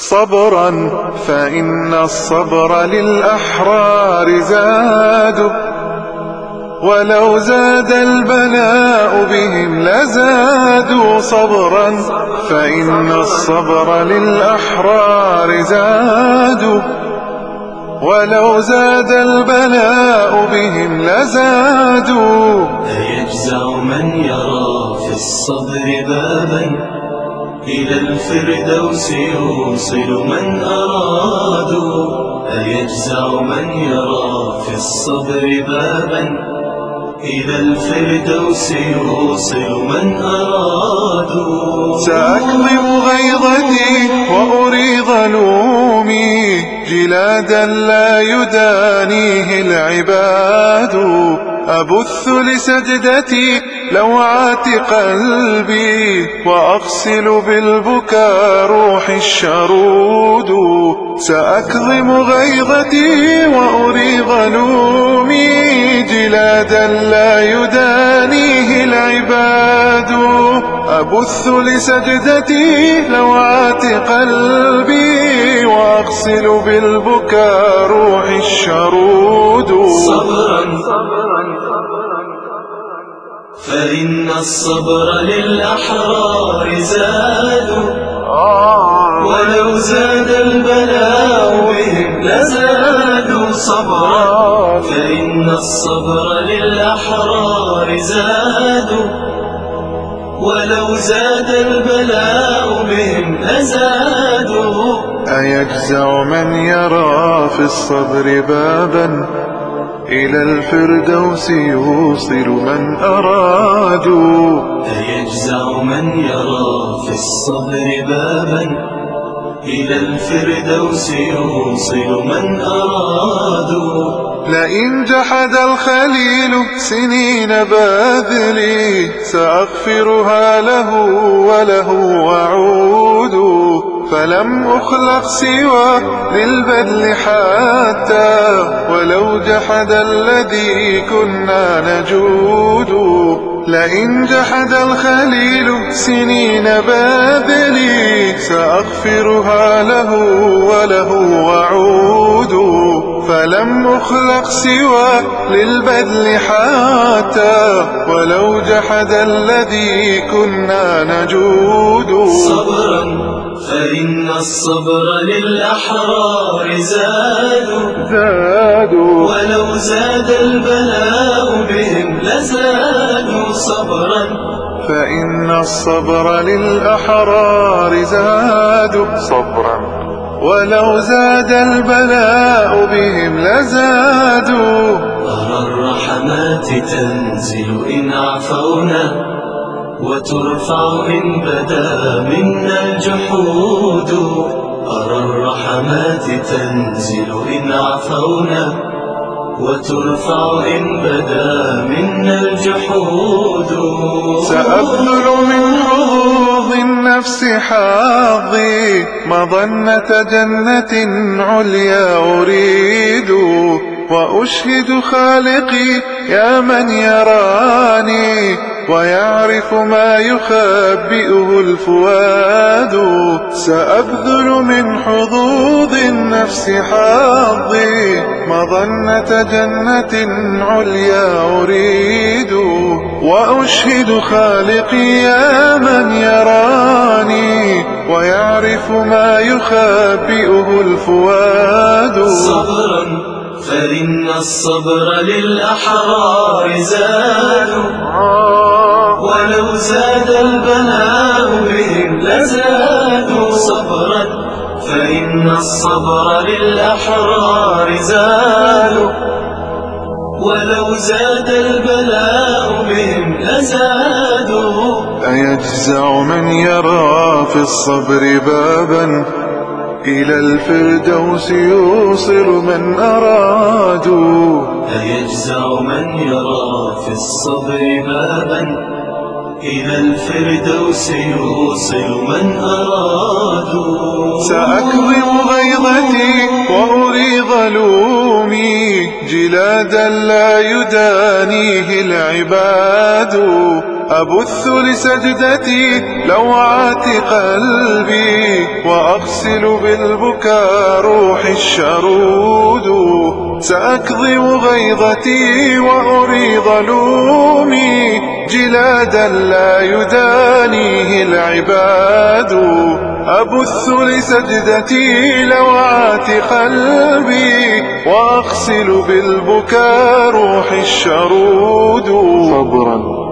صبرا فإن الصبر للأحرار زاد، ولو زاد البلاء بهم لزادوا. صبرا فإن الصبر للأحرار زاد، ولو زاد البلاء بهم لزادوا. أيجزع من يرى في الصبر بابا إلى الفردوس يوصل من أرادوا. أيجزع من يرى في الصبر بابا إلى الفردوس يوصل من أرادوا. سأكظم غيظتي وأريض لومي جلادا لا يدانيه العباد. أبث لسجدتي لوعات قلبي وأغسل بالبكاء روحي الشرود. سأكظم غيظتي وأريض لومي جلادا لا يدانيه العباد. أبث لسجدتي لوعات قلبي وأغسل بالبكاء روحي الشرود. صبرا فإن الصبر للأحرار زاد، ولو زاد البلاء بهم لزادوا. صبرا فإن الصبر للأحرار زاد، ولو زاد البلاء بهم لزادوا. أيجزع من يرى في الصبر بابا إلى الفردوس يوصل من أرادوا. أيجزع من يرى في الصبر بابا إلى الفردوس يوصل من أرادوا. لئن جحد الخليل سنين باذلي سأغفرها له وله وعود. فلم أخلق سوى للبذل حتى ولو جحد الذي كنا نجود. لئن جحد الخليل سنين باذلي سأغفرها له وله وعود. فلم أخلق سوى للبذل حتى ولو جحد الذي كنا نجود. صبرا فإن الصبر للأحرار زاد، ولو زاد البلاء بهم لزادوا. صبرا فإن الصبر للأحرار زاد، ولو زاد البلاء بهم لزادوا. أرى الرحمات تنزل إن عفونا، وترفع إن بدا منا الجحود. أرى الرحمات تنزل إن عفونا، وترفع إن بدا منا الجحود. سأبذل من حظوظ النفس حظي مظنة جنة عليا أريد. وأشهد خالقي يا من يراني ويعرف ما يخبئه الفؤاد. سأبذل من حظوظ النفس حظي مظنة جنة عليا أريد. وأشهد خالقي يا من يراني ويعرف ما يخبئه الفؤاد. صبرا فإن الصبر للأحرار زاد، ولو زاد البلاء بهم لزادوا. صبرا فإن الصبر للأحرار زاد، ولو زاد البلاء بهم لزادوا. أيجزع من يرى في الصبر بابا إلى الفردوس يوصل من أرادوا. أيجزع من يرى في الصبر بابا إلى الفردوس يوصل من أرادوا. سأكظم غيظتي وأريض لومي جلادا لا يدانيه العباد. أبث لسجدتي لوعات قلبي، وأغسل بالبكاء روحي الشرود. سأكظم غيظتي وأريض لومي، جلادا لا يدانيه العباد. أبث لسجدتي لوعات قلبي، وأغسل بالبكاء روحي الشرود. صبرا